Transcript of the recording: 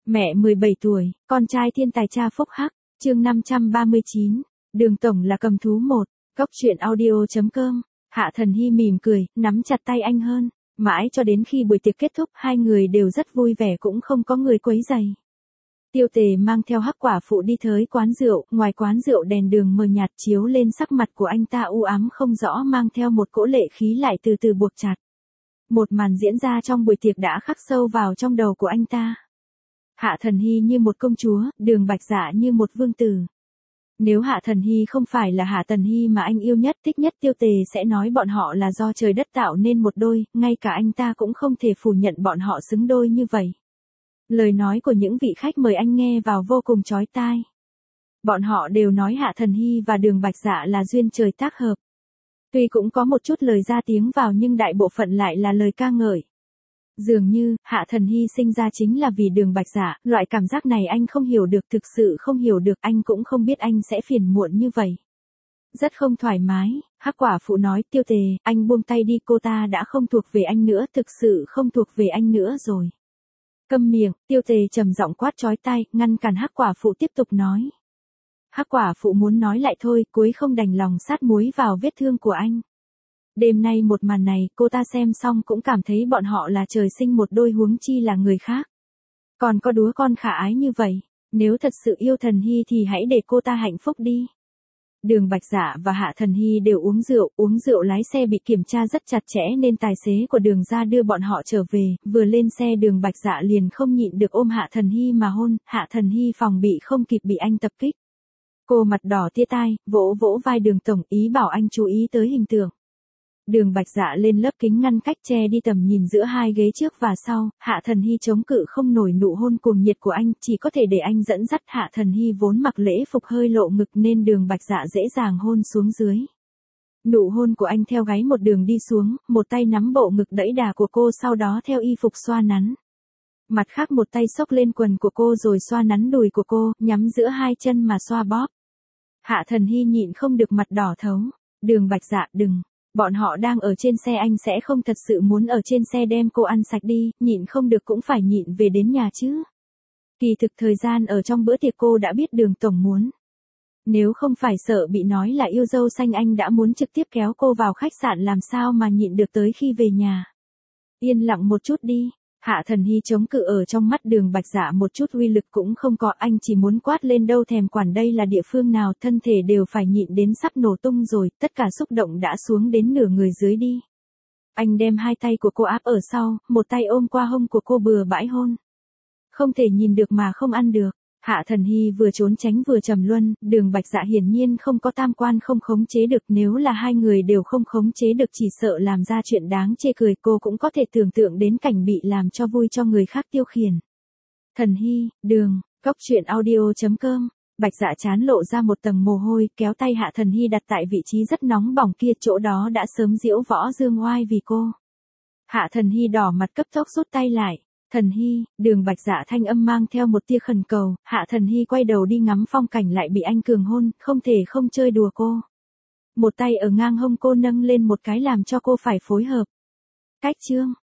Mẹ 17 tuổi, con trai thiên tài cha phúc hắc, chương 539, Đường Tổng là cầm thú một, Cốc truyện audio.com, Hạ Thần Hy mỉm cười, nắm chặt tay anh hơn, mãi cho đến khi buổi tiệc kết thúc hai người đều rất vui vẻ cũng không có người quấy rầy. Tiêu Tề mang theo Hắc Quả Phụ đi tới quán rượu, ngoài quán rượu đèn đường mờ nhạt chiếu lên sắc mặt của anh ta u ám không rõ mang theo một cỗ lệ khí lại từ từ buộc chặt. Một màn diễn ra trong buổi tiệc đã khắc sâu vào trong đầu của anh ta. Hạ Thần Hy như một công chúa, Đường Bạch Dạ như một vương tử. Nếu Hạ Thần Hy không phải là Hạ Thần Hy mà anh yêu nhất thích nhất, Tiêu Tề sẽ nói bọn họ là do trời đất tạo nên một đôi, ngay cả anh ta cũng không thể phủ nhận bọn họ xứng đôi như vậy. Lời nói của những vị khách mời anh nghe vào vô cùng chói tai. Bọn họ đều nói Hạ Thần Hy và Đường Bạch Dạ là duyên trời tác hợp. Tuy cũng có một chút lời ra tiếng vào nhưng đại bộ phận lại là lời ca ngợi. Dường như, Hạ Thần Hy sinh ra chính là vì Đường Bạch Dạ, loại cảm giác này anh không hiểu được, thực sự không hiểu được, anh cũng không biết anh sẽ phiền muộn như vậy. Rất không thoải mái, Hắc Quả Phụ nói, Tiêu Tề, anh buông tay đi, cô ta đã không thuộc về anh nữa, thực sự không thuộc về anh nữa rồi. Câm miệng, Tiêu Tề trầm giọng quát chói tai, ngăn cản Hắc Quả Phụ tiếp tục nói. Hắc Quả Phụ muốn nói lại thôi, cuối không đành lòng sát muối vào vết thương của anh. Đêm nay một màn này, cô ta xem xong cũng cảm thấy bọn họ là trời sinh một đôi, huống chi là người khác. Còn có đứa con khả ái như vậy, nếu thật sự yêu Thần Hy thì hãy để cô ta hạnh phúc đi. Đường Bạch Dạ và Hạ Thần Hy đều uống rượu lái xe bị kiểm tra rất chặt chẽ nên tài xế của Đường ra đưa bọn họ trở về, vừa lên xe Đường Bạch Dạ liền không nhịn được ôm Hạ Thần Hy mà hôn, Hạ Thần Hy phòng bị không kịp bị anh tập kích. Cô mặt đỏ tia tai, vỗ vỗ vai Đường Tổng ý bảo anh chú ý tới hình tượng. Đường Bạch Dạ lên lớp kính ngăn cách che đi tầm nhìn giữa hai ghế trước và sau, Hạ Thần Hy chống cự không nổi nụ hôn cuồng nhiệt của anh, chỉ có thể để anh dẫn dắt. Hạ Thần Hy vốn mặc lễ phục hơi lộ ngực nên Đường Bạch Dạ dễ dàng hôn xuống dưới. Nụ hôn của anh theo gáy một đường đi xuống, một tay nắm bộ ngực đẫy đà của cô, sau đó theo y phục xoa nắn. Mặt khác một tay xốc lên quần của cô rồi xoa nắn đùi của cô, nhắm giữa hai chân mà xoa bóp. Hạ Thần Hy nhịn không được mặt đỏ thấu. Đường Bạch Dạ, đừng. Bọn họ đang ở trên xe, anh sẽ không thật sự muốn ở trên xe đem cô ăn sạch đi, nhịn không được cũng phải nhịn về đến nhà chứ. Kỳ thực thời gian ở trong bữa tiệc cô đã biết Đường Tổng muốn. Nếu không phải sợ bị nói là yêu dâu xanh anh đã muốn trực tiếp kéo cô vào khách sạn, làm sao mà nhịn được tới khi về nhà. Yên lặng một chút đi. Hạ Thần Hy chống cự, ở trong mắt Đường Bạch Dạ một chút uy lực cũng không có, anh chỉ muốn quát lên đâu thèm quản đây là địa phương nào, thân thể đều phải nhịn đến sắp nổ tung rồi, tất cả xúc động đã xuống đến nửa người dưới đi. Anh đem hai tay của cô áp ở sau, một tay ôm qua hông của cô bừa bãi hôn. Không thể nhìn được mà không ăn được. Hạ Thần Hy vừa trốn tránh vừa trầm luân, Đường Bạch Dạ hiển nhiên không có tam quan, không khống chế được, nếu là hai người đều không khống chế được chỉ sợ làm ra chuyện đáng chê cười, cô cũng có thể tưởng tượng đến cảnh bị làm cho vui cho người khác tiêu khiển. Thần Hy, Đường, Cốc truyện audio.com, Bạch Dạ chán lộ ra một tầng mồ hôi, kéo tay Hạ Thần Hy đặt tại vị trí rất nóng bỏng kia, chỗ đó đã sớm diễu võ dương oai vì cô. Hạ Thần Hy đỏ mặt cấp tốc rút tay lại. Thần Hy, Đường Bạch Dạ thanh âm mang theo một tia khẩn cầu, Hạ Thần Hy quay đầu đi ngắm phong cảnh lại bị anh cường hôn, không thể không chơi đùa cô. Một tay ở ngang hông cô nâng lên một cái làm cho cô phải phối hợp. Cách chương.